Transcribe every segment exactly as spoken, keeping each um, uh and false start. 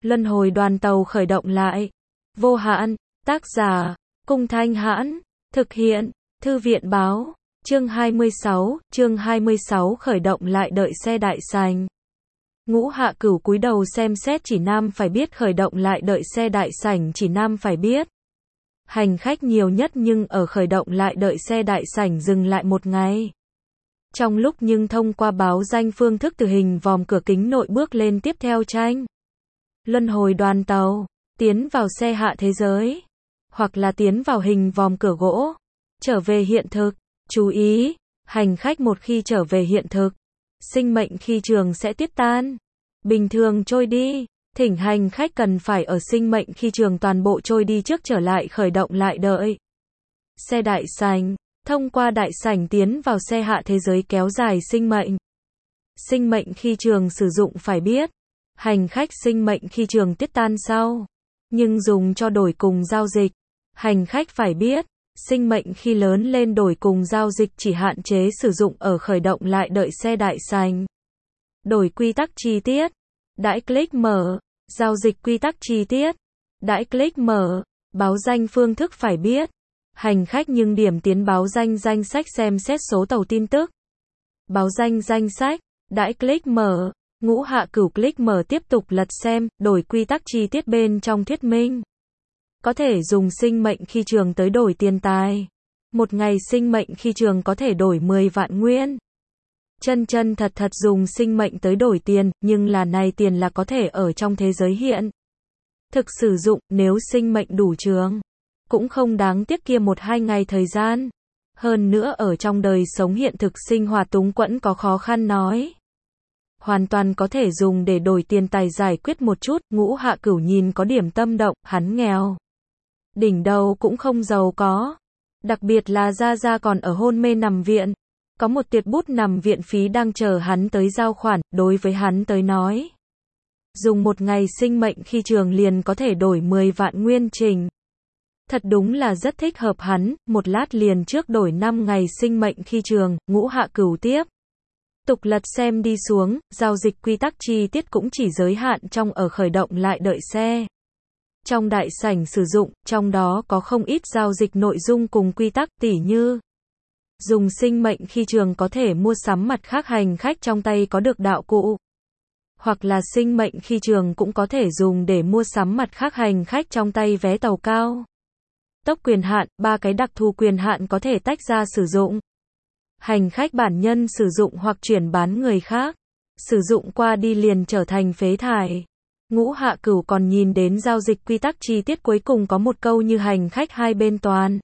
Luân hồi đoàn tàu khởi động lại. Vô hạn, tác giả, Cung Thanh Hãn, thực hiện, Thư viện Báo, chương hai mươi sáu, chương hai mươi sáu khởi động lại đợi xe đại sành. Ngũ Hạ Cửu cúi đầu xem xét chỉ nam phải biết khởi động lại đợi xe đại sảnh chỉ nam phải biết. Hành khách nhiều nhất nhưng ở khởi động lại đợi xe đại sảnh dừng lại một ngày. Trong lúc nhưng thông qua báo danh phương thức từ hình vòm cửa kính nội bước lên tiếp theo tranh. Luân hồi đoàn tàu, tiến vào xe hạ thế giới, hoặc là tiến vào hình vòm cửa gỗ, trở về hiện thực. Chú ý, hành khách một khi trở về hiện thực, sinh mệnh khi trường sẽ tiết tan, bình thường trôi đi. Thỉnh hành khách cần phải ở sinh mệnh khi trường toàn bộ trôi đi trước trở lại khởi động lại đợi. Xe đại sảnh, thông qua đại sảnh tiến vào xe hạ thế giới kéo dài sinh mệnh. Sinh mệnh khi trường sử dụng phải biết, hành khách sinh mệnh khi trường tiết tan sau, nhưng dùng cho đổi cùng giao dịch. Hành khách phải biết, sinh mệnh khi lớn lên đổi cùng giao dịch chỉ hạn chế sử dụng ở khởi động lại đợi xe đại sảnh. Đổi quy tắc chi tiết. Đãi click mở. Giao dịch quy tắc chi tiết. Đãi click mở. Báo danh phương thức phải biết. Hành khách nhưng điểm tiến báo danh danh sách xem xét số tàu tin tức. Báo danh danh sách. Đãi click mở. Ngũ Hạ Cửu click mở tiếp tục lật xem, đổi quy tắc chi tiết bên trong thuyết minh. Có thể dùng sinh mệnh khi trường tới đổi tiền tài. Một ngày sinh mệnh khi trường có thể đổi mười vạn nguyên. Chân chân thật thật dùng sinh mệnh tới đổi tiền, nhưng là này tiền là có thể ở trong thế giới hiện thực sử dụng, nếu sinh mệnh đủ trường, cũng không đáng tiếc kia một hai ngày thời gian. Hơn nữa ở trong đời sống hiện thực sinh hoạt túng quẫn có khó khăn nói. Hoàn toàn có thể dùng để đổi tiền tài giải quyết một chút. Ngũ Hạ Cửu nhìn có điểm tâm động, hắn nghèo. Đỉnh đầu cũng không giàu có. Đặc biệt là Gia Gia còn ở hôn mê nằm viện. Có một tiệt bút nằm viện phí đang chờ hắn tới giao khoản, đối với hắn tới nói. Dùng một ngày sinh mệnh khi trường liền có thể đổi mười vạn nguyên trình. Thật đúng là rất thích hợp hắn, một lát liền trước đổi năm ngày sinh mệnh khi trường. Ngũ Hạ Cửu tiếp tục lật xem đi xuống, giao dịch quy tắc chi tiết cũng chỉ giới hạn trong ở khởi động lại đợi xe. Trong đại sảnh sử dụng, trong đó có không ít giao dịch nội dung cùng quy tắc, tỉ như dùng sinh mệnh khi trường có thể mua sắm mặt khác hành khách trong tay có được đạo cụ. Hoặc là sinh mệnh khi trường cũng có thể dùng để mua sắm mặt khác hành khách trong tay vé tàu cao tốc quyền hạn, ba cái đặc thù quyền hạn có thể tách ra sử dụng. Hành khách bản nhân sử dụng hoặc chuyển bán người khác, sử dụng qua đi liền trở thành phế thải. Ngũ Hạ Cửu còn nhìn đến giao dịch quy tắc chi tiết cuối cùng có một câu như hành khách hai bên toàn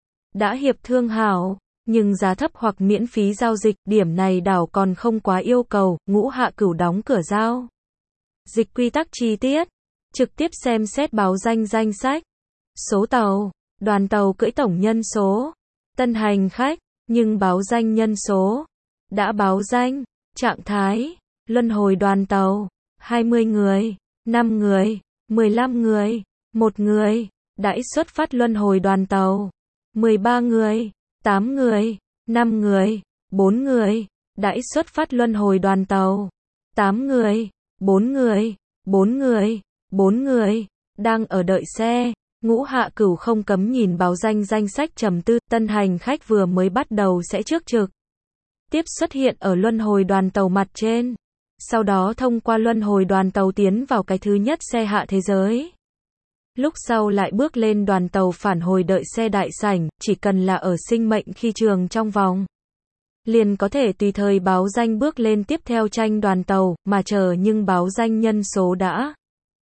đã hiệp thương hảo, nhưng giá thấp hoặc miễn phí giao dịch, điểm này đảo còn không quá yêu cầu. Ngũ Hạ Cửu đóng cửa giao dịch quy tắc chi tiết, trực tiếp xem xét báo danh danh sách, số tàu, đoàn tàu cưỡi tổng nhân số, tân hành khách, nhưng báo danh nhân số, đã báo danh, trạng thái, luân hồi đoàn tàu, hai mươi người, năm người, mười lăm người, một người, đãi xuất phát luân hồi đoàn tàu, mười ba người, tám người, năm người, bốn người, đãi xuất phát luân hồi đoàn tàu, tám người, bốn người, bốn người, bốn người, đang ở đợi xe. Ngũ Hạ Cửu không cấm nhìn báo danh danh sách trầm tư, tân hành khách vừa mới bắt đầu sẽ trước trực tiếp xuất hiện ở luân hồi đoàn tàu mặt trên, sau đó thông qua luân hồi đoàn tàu tiến vào cái thứ nhất xe hạ thế giới. Lúc sau lại bước lên đoàn tàu phản hồi đợi xe đại sảnh, chỉ cần là ở sinh mệnh khi trường trong vòng, liền có thể tùy thời báo danh bước lên tiếp theo tranh đoàn tàu, mà chờ nhưng báo danh nhân số đã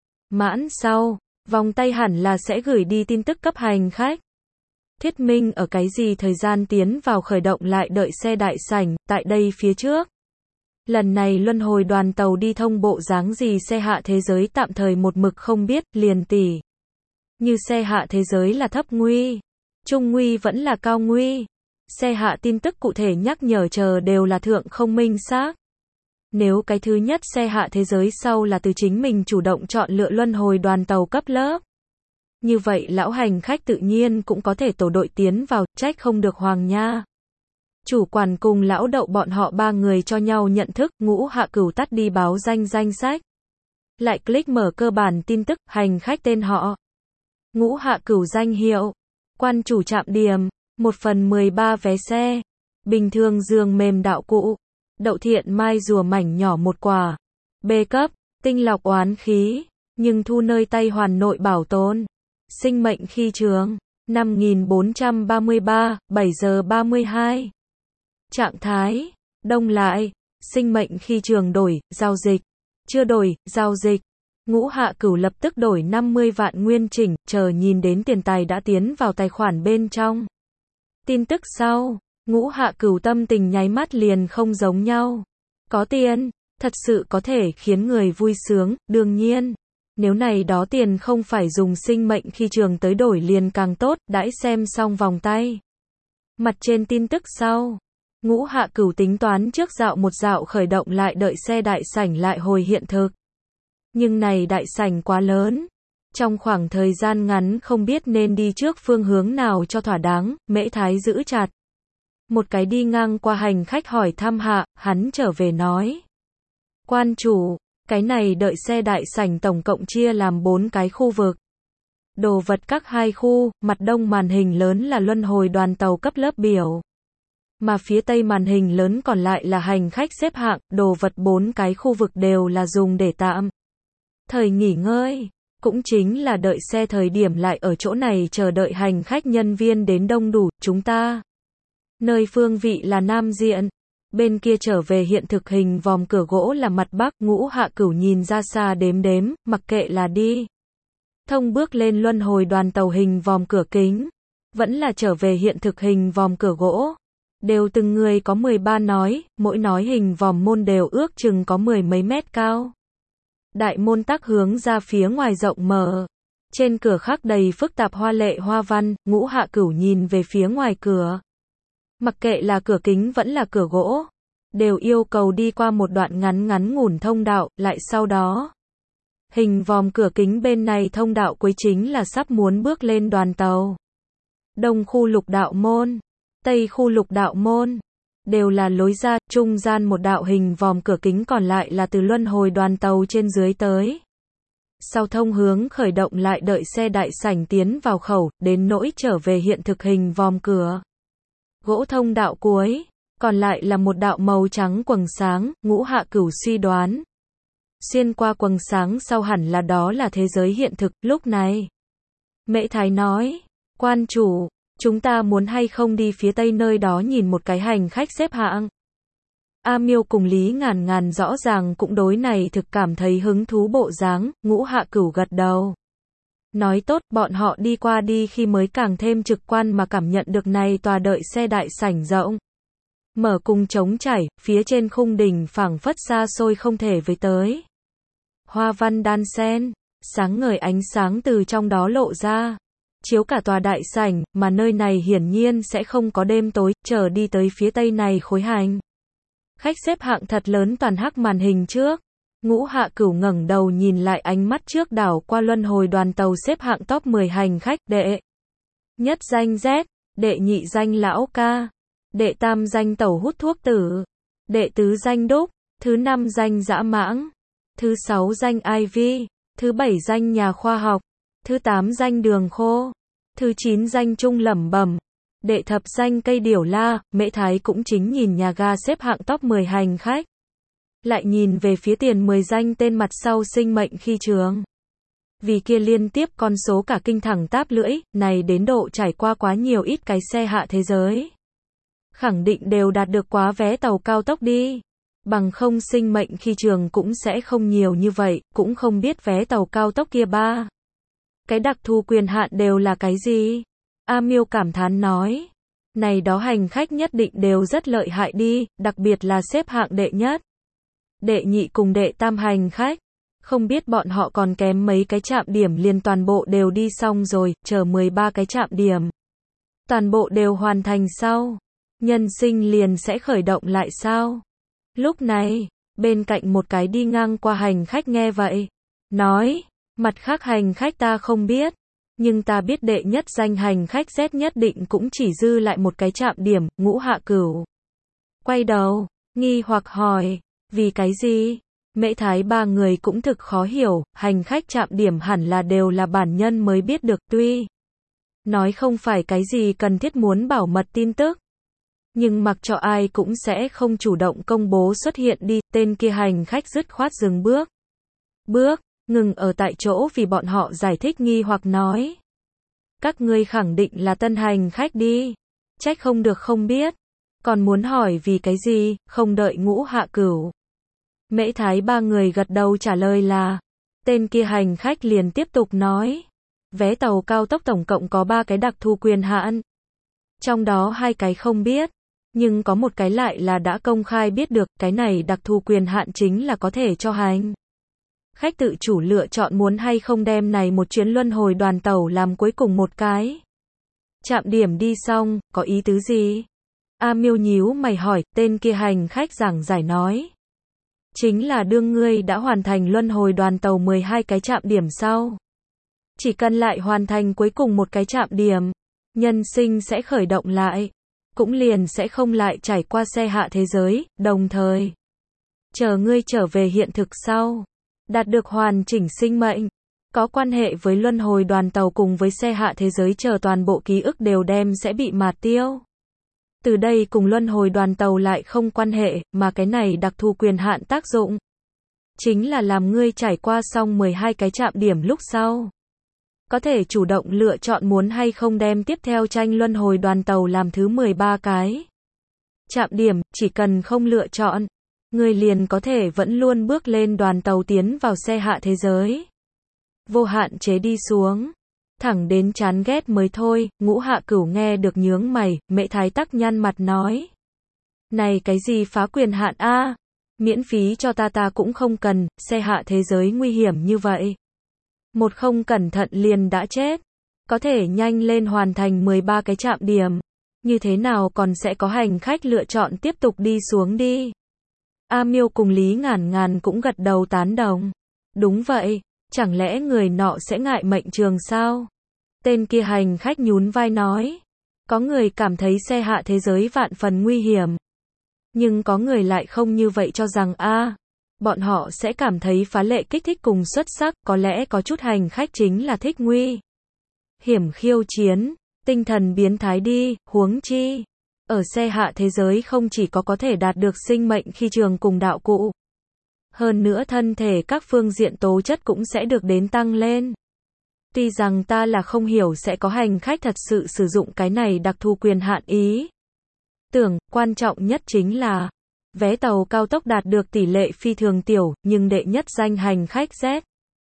mãn sau, vòng tay hẳn là sẽ gửi đi tin tức cấp hành khách. Thuyết minh ở cái gì thời gian tiến vào khởi động lại đợi xe đại sảnh, tại đây phía trước. Lần này luân hồi đoàn tàu đi thông bộ dáng gì xe hạ thế giới tạm thời một mực không biết, liền tỉ như xe hạ thế giới là thấp nguy, trung nguy vẫn là cao nguy. Xe hạ tin tức cụ thể nhắc nhở chờ đều là thượng không minh xác. Nếu cái thứ nhất xe hạ thế giới sau là từ chính mình chủ động chọn lựa luân hồi đoàn tàu cấp lớp, như vậy lão hành khách tự nhiên cũng có thể tổ đội tiến vào, trách không được Hoàng Nha chủ quản cùng lão Đậu bọn họ ba người cho nhau nhận thức. Ngũ Hạ Cửu tắt đi báo danh danh sách, lại click mở cơ bản tin tức, hành khách tên họ. Ngũ Hạ Cửu danh hiệu. Quan chủ trạm điểm. một phần mười ba vé xe. Bình thường giường mềm đạo cụ. Đậu thiện mai rùa mảnh nhỏ một quả. B cấp. Tinh lọc oán khí. Nhưng thu nơi tay hoàn nội bảo tồn. Sinh mệnh khi trường. năm nghìn bốn trăm ba mươi ba, bảy giờ ba mươi hai. Trạng thái. Đông lại. Sinh mệnh khi trường đổi, giao dịch. Chưa đổi, giao dịch. Ngũ Hạ Cửu lập tức đổi năm mươi vạn nguyên chỉnh, chờ nhìn đến tiền tài đã tiến vào tài khoản bên trong. Tin tức sau. Ngũ Hạ Cửu tâm tình nháy mắt liền không giống nhau. Có tiền, thật sự có thể khiến người vui sướng, đương nhiên. Nếu này đó tiền không phải dùng sinh mệnh khi trường tới đổi liền càng tốt, đãi xem xong vòng tay. Mặt trên tin tức sau. Ngũ Hạ Cửu tính toán trước dạo một dạo khởi động lại đợi xe đại sảnh lại hồi hiện thực. Nhưng này đại sảnh quá lớn. Trong khoảng thời gian ngắn không biết nên đi trước phương hướng nào cho thỏa đáng, Mễ Thái giữ chặt. Một cái đi ngang qua hành khách hỏi thăm hạ, hắn trở về nói. Quan chủ, cái này đợi xe đại sảnh tổng cộng chia làm bốn cái khu vực. Đồ vật các hai khu, mặt đông màn hình lớn là luân hồi đoàn tàu cấp lớp biểu. Mà phía tây màn hình lớn còn lại là hành khách xếp hạng, đồ vật bốn cái khu vực đều là dùng để tạm thời nghỉ ngơi. Cũng chính là đợi xe thời điểm lại ở chỗ này chờ đợi hành khách nhân viên đến đông đủ, chúng ta. Nơi phương vị là Nam Diện. Bên kia trở về hiện thực hình vòm cửa gỗ là mặt Bắc, Ngũ Hạ Cửu nhìn ra xa đếm đếm, mặc kệ là đi. Thông bước lên luân hồi đoàn tàu hình vòm cửa kính. Vẫn là trở về hiện thực hình vòm cửa gỗ. Đều từng người có mười ba nói, mỗi nói hình vòm môn đều ước chừng có mười mấy mét cao. Đại môn tắc hướng ra phía ngoài rộng mở. Trên cửa khắc đầy phức tạp hoa lệ hoa văn, Ngũ Hạ Cửu nhìn về phía ngoài cửa. Mặc kệ là cửa kính vẫn là cửa gỗ, đều yêu cầu đi qua một đoạn ngắn ngắn ngủn thông đạo, lại sau đó. Hình vòm cửa kính bên này thông đạo cuối chính là sắp muốn bước lên đoàn tàu. Đông khu lục đạo môn, Tây khu lục đạo môn, đều là lối ra, trung gian một đạo hình vòm cửa kính còn lại là từ luân hồi đoàn tàu trên dưới tới. Sau thông hướng khởi động lại đợi xe đại sảnh tiến vào khẩu, đến nỗi trở về hiện thực hình vòm cửa. Gỗ thông đạo cuối, còn lại là một đạo màu trắng quầng sáng, Ngũ Hạ Cửu suy đoán. Xuyên qua quầng sáng sau hẳn là đó là thế giới hiện thực, lúc này. Mễ Thái nói, quan chủ, chúng ta muốn hay không đi phía tây nơi đó nhìn một cái hành khách xếp hạng. A Miêu cùng Lý Ngàn Ngàn rõ ràng cũng đối này thực cảm thấy hứng thú bộ dáng, Ngũ Hạ Cửu gật đầu. Nói tốt, bọn họ đi qua đi khi mới càng thêm trực quan mà cảm nhận được này tòa đợi xe đại sảnh rộng. Mở cùng trống trải, phía trên khung đỉnh phảng phất xa xôi không thể với tới. Hoa văn đan xen, sáng ngời ánh sáng từ trong đó lộ ra. Chiếu cả tòa đại sảnh, mà nơi này hiển nhiên sẽ không có đêm tối, chờ đi tới phía tây này khối hành. Khách xếp hạng thật lớn toàn hắc màn hình trước. Ngũ Hạ Cửu ngẩng đầu nhìn lại ánh mắt trước đảo qua luân hồi đoàn tàu xếp hạng top mười hành khách, đệ nhất danh Z, đệ nhị danh Lão Ca, đệ tam danh Tẩu hút thuốc tử, đệ tứ danh Đúc, thứ năm danh Dã Mãng, thứ sáu danh Ivy, thứ bảy danh Nhà khoa học, thứ tám danh Đường Khô, thứ chín danh Trung lẩm bẩm, đệ thập danh Cây Điểu La. Mễ Thái cũng chính nhìn nhà ga xếp hạng top mười hành khách. Lại nhìn về phía tiền mười danh tên mặt sau sinh mệnh khi trường. Vì kia liên tiếp con số cả kinh thẳng táp lưỡi, này đến độ trải qua quá nhiều ít cái xe hạ thế giới. Khẳng định đều đạt được quá vé tàu cao tốc đi. Bằng không sinh mệnh khi trường cũng sẽ không nhiều như vậy, cũng không biết vé tàu cao tốc kia ba. Cái đặc thù quyền hạn đều là cái gì? A Miêu cảm thán nói. Này đó hành khách nhất định đều rất lợi hại đi, đặc biệt là xếp hạng đệ nhất. Đệ nhị cùng đệ tam hành khách. Không biết bọn họ còn kém mấy cái trạm điểm liền toàn bộ đều đi xong rồi, chờ mười ba cái trạm điểm. Toàn bộ đều hoàn thành sau. Nhân sinh liền sẽ khởi động lại sao? Lúc này, bên cạnh một cái đi ngang qua hành khách nghe vậy. Nói, mặt khác hành khách ta không biết. Nhưng ta biết đệ nhất danh hành khách Z nhất định cũng chỉ dư lại một cái trạm điểm, Ngũ Hạ Cửu. Quay đầu, nghi hoặc hỏi, vì cái gì? Mễ Thái ba người cũng thực khó hiểu, hành khách trạm điểm hẳn là đều là bản nhân mới biết được, tuy nói không phải cái gì cần thiết muốn bảo mật tin tức, nhưng mặc cho ai cũng sẽ không chủ động công bố xuất hiện đi, tên kia hành khách dứt khoát dừng bước. Bước, ngừng ở tại chỗ vì bọn họ giải thích nghi hoặc nói. Các ngươi khẳng định là tân hành khách đi. Trách không được không biết. Còn muốn hỏi vì cái gì, không đợi Ngũ Hạ Cửu. Mễ Thái ba người gật đầu trả lời là. Tên kia hành khách liền tiếp tục nói. Vé tàu cao tốc tổng cộng có ba cái đặc thù quyền hạn. Trong đó hai cái không biết. Nhưng có một cái lại là đã công khai biết được, cái này đặc thù quyền hạn chính là có thể cho hành khách tự chủ lựa chọn muốn hay không đem này một chuyến luân hồi đoàn tàu làm cuối cùng một cái trạm điểm đi xong, có ý tứ gì? A Miêu nhíu mày hỏi, tên kia hành khách giảng giải nói. Chính là đương ngươi đã hoàn thành luân hồi đoàn tàu mười hai cái trạm điểm sau. Chỉ cần lại hoàn thành cuối cùng một cái trạm điểm, nhân sinh sẽ khởi động lại. Cũng liền sẽ không lại trải qua xe hạ thế giới, đồng thời chờ ngươi trở về hiện thực sau, đạt được hoàn chỉnh sinh mệnh, có quan hệ với luân hồi đoàn tàu cùng với xe hạ thế giới chờ toàn bộ ký ức đều đem sẽ bị mạt tiêu. Từ đây cùng luân hồi đoàn tàu lại không quan hệ, mà cái này đặc thù quyền hạn tác dụng chính là làm ngươi trải qua xong mười hai cái trạm điểm lúc sau. Có thể chủ động lựa chọn muốn hay không đem tiếp theo tranh luân hồi đoàn tàu làm thứ mười ba cái trạm điểm, chỉ cần không lựa chọn, người liền có thể vẫn luôn bước lên đoàn tàu tiến vào xe hạ thế giới. Vô hạn chế đi xuống, thẳng đến chán ghét mới thôi. Ngũ Hạ Cửu nghe được nhướng mày, Mễ Thái tắc nhăn mặt nói. Này cái gì phá quyền hạn a? Miễn phí cho ta ta cũng không cần, xe hạ thế giới nguy hiểm như vậy. Một không cẩn thận liền đã chết. Có thể nhanh lên hoàn thành mười ba cái trạm điểm. Như thế nào còn sẽ có hành khách lựa chọn tiếp tục đi xuống đi. A Miêu cùng Lý Ngàn Ngàn cũng gật đầu tán đồng. Đúng vậy, chẳng lẽ người nọ sẽ ngại mệnh trường sao? Tên kia hành khách nhún vai nói. Có người cảm thấy xe hạ thế giới vạn phần nguy hiểm. Nhưng có người lại không như vậy cho rằng a à, bọn họ sẽ cảm thấy phá lệ kích thích cùng xuất sắc, có lẽ có chút hành khách chính là thích nguy hiểm khiêu chiến, tinh thần biến thái đi, huống chi. Ở xe hạ thế giới không chỉ có có thể đạt được sinh mệnh khi trường cùng đạo cụ. Hơn nữa thân thể các phương diện tố chất cũng sẽ được đến tăng lên. Tuy rằng ta là không hiểu sẽ có hành khách thật sự sử dụng cái này đặc thù quyền hạn ý. Tưởng, quan trọng nhất chính là vé tàu cao tốc đạt được tỷ lệ phi thường tiểu, nhưng đệ nhất danh hành khách Z.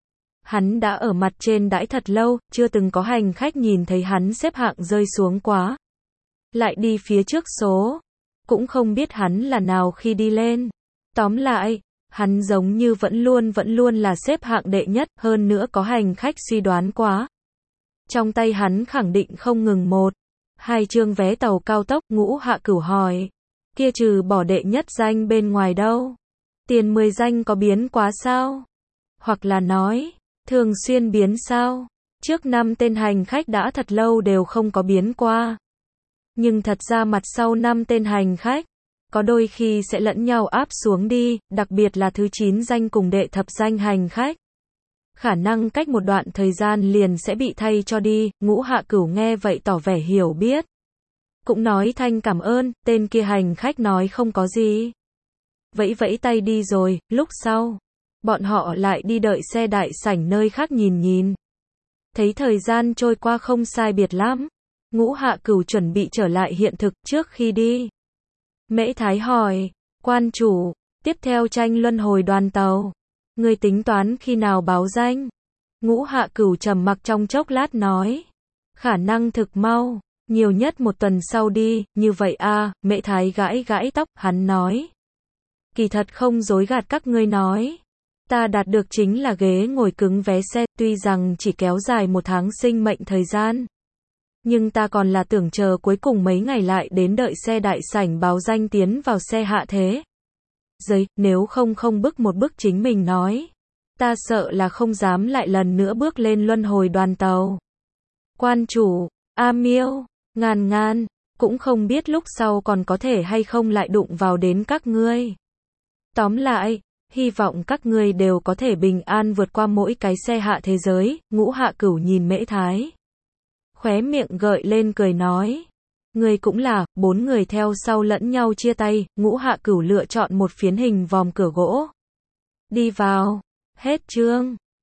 Hắn đã ở mặt trên đãi thật lâu, chưa từng có hành khách nhìn thấy hắn xếp hạng rơi xuống quá. Lại đi phía trước số. Cũng không biết hắn là nào khi đi lên. Tóm lại, hắn giống như vẫn luôn vẫn luôn là xếp hạng đệ nhất, hơn nữa có hành khách suy đoán quá. Trong tay hắn khẳng định không ngừng một, hai chương vé tàu cao tốc. Ngũ Hạ Cửu hỏi. Kia trừ bỏ đệ nhất danh bên ngoài đâu? Tiền mười danh có biến quá sao? Hoặc là nói, thường xuyên biến sao? Trước năm tên hành khách đã thật lâu đều không có biến qua. Nhưng thật ra mặt sau năm tên hành khách, có đôi khi sẽ lẫn nhau áp xuống đi, đặc biệt là thứ chín danh cùng đệ thập danh hành khách. Khả năng cách một đoạn thời gian liền sẽ bị thay cho đi. Ngũ Hạ Cửu nghe vậy tỏ vẻ hiểu biết. Cũng nói thanh cảm ơn, tên kia hành khách nói không có gì. Vẫy vẫy tay đi rồi, lúc sau, bọn họ lại đi đợi xe đại sảnh nơi khác nhìn nhìn. Thấy thời gian trôi qua không sai biệt lắm. Ngũ Hạ Cửu chuẩn bị trở lại hiện thực trước khi đi. Mễ Thái hỏi, quan chủ, tiếp theo tranh luân hồi đoàn tàu. Người tính toán khi nào báo danh? Ngũ Hạ Cửu trầm mặc trong chốc lát nói. Khả năng thực mau, nhiều nhất một tuần sau đi, như vậy a à, Mễ Thái gãi gãi tóc, hắn nói. Kỳ thật không dối gạt các ngươi nói. Ta đạt được chính là ghế ngồi cứng vé xe, tuy rằng chỉ kéo dài một tháng sinh mệnh thời gian. Nhưng ta còn là tưởng chờ cuối cùng mấy ngày lại đến đợi xe đại sảnh báo danh tiến vào xe hạ thế. Giấy, nếu không không bức một bức chính mình nói. Ta sợ là không dám lại lần nữa bước lên luân hồi đoàn tàu. Quan chủ, A Miêu, Ngàn Ngàn, cũng không biết lúc sau còn có thể hay không lại đụng vào đến các ngươi. Tóm lại, Hy vọng các ngươi đều có thể bình an vượt qua mỗi cái xe hạ thế giới, Ngũ Hạ Cửu nhìn Mễ Thái. Khóe miệng gợi lên cười nói. Ngươi cũng là, bốn người theo sau lẫn nhau chia tay, Ngũ Hạ Cửu lựa chọn một phiến hình vòm cửa gỗ. Đi vào. Hết chương.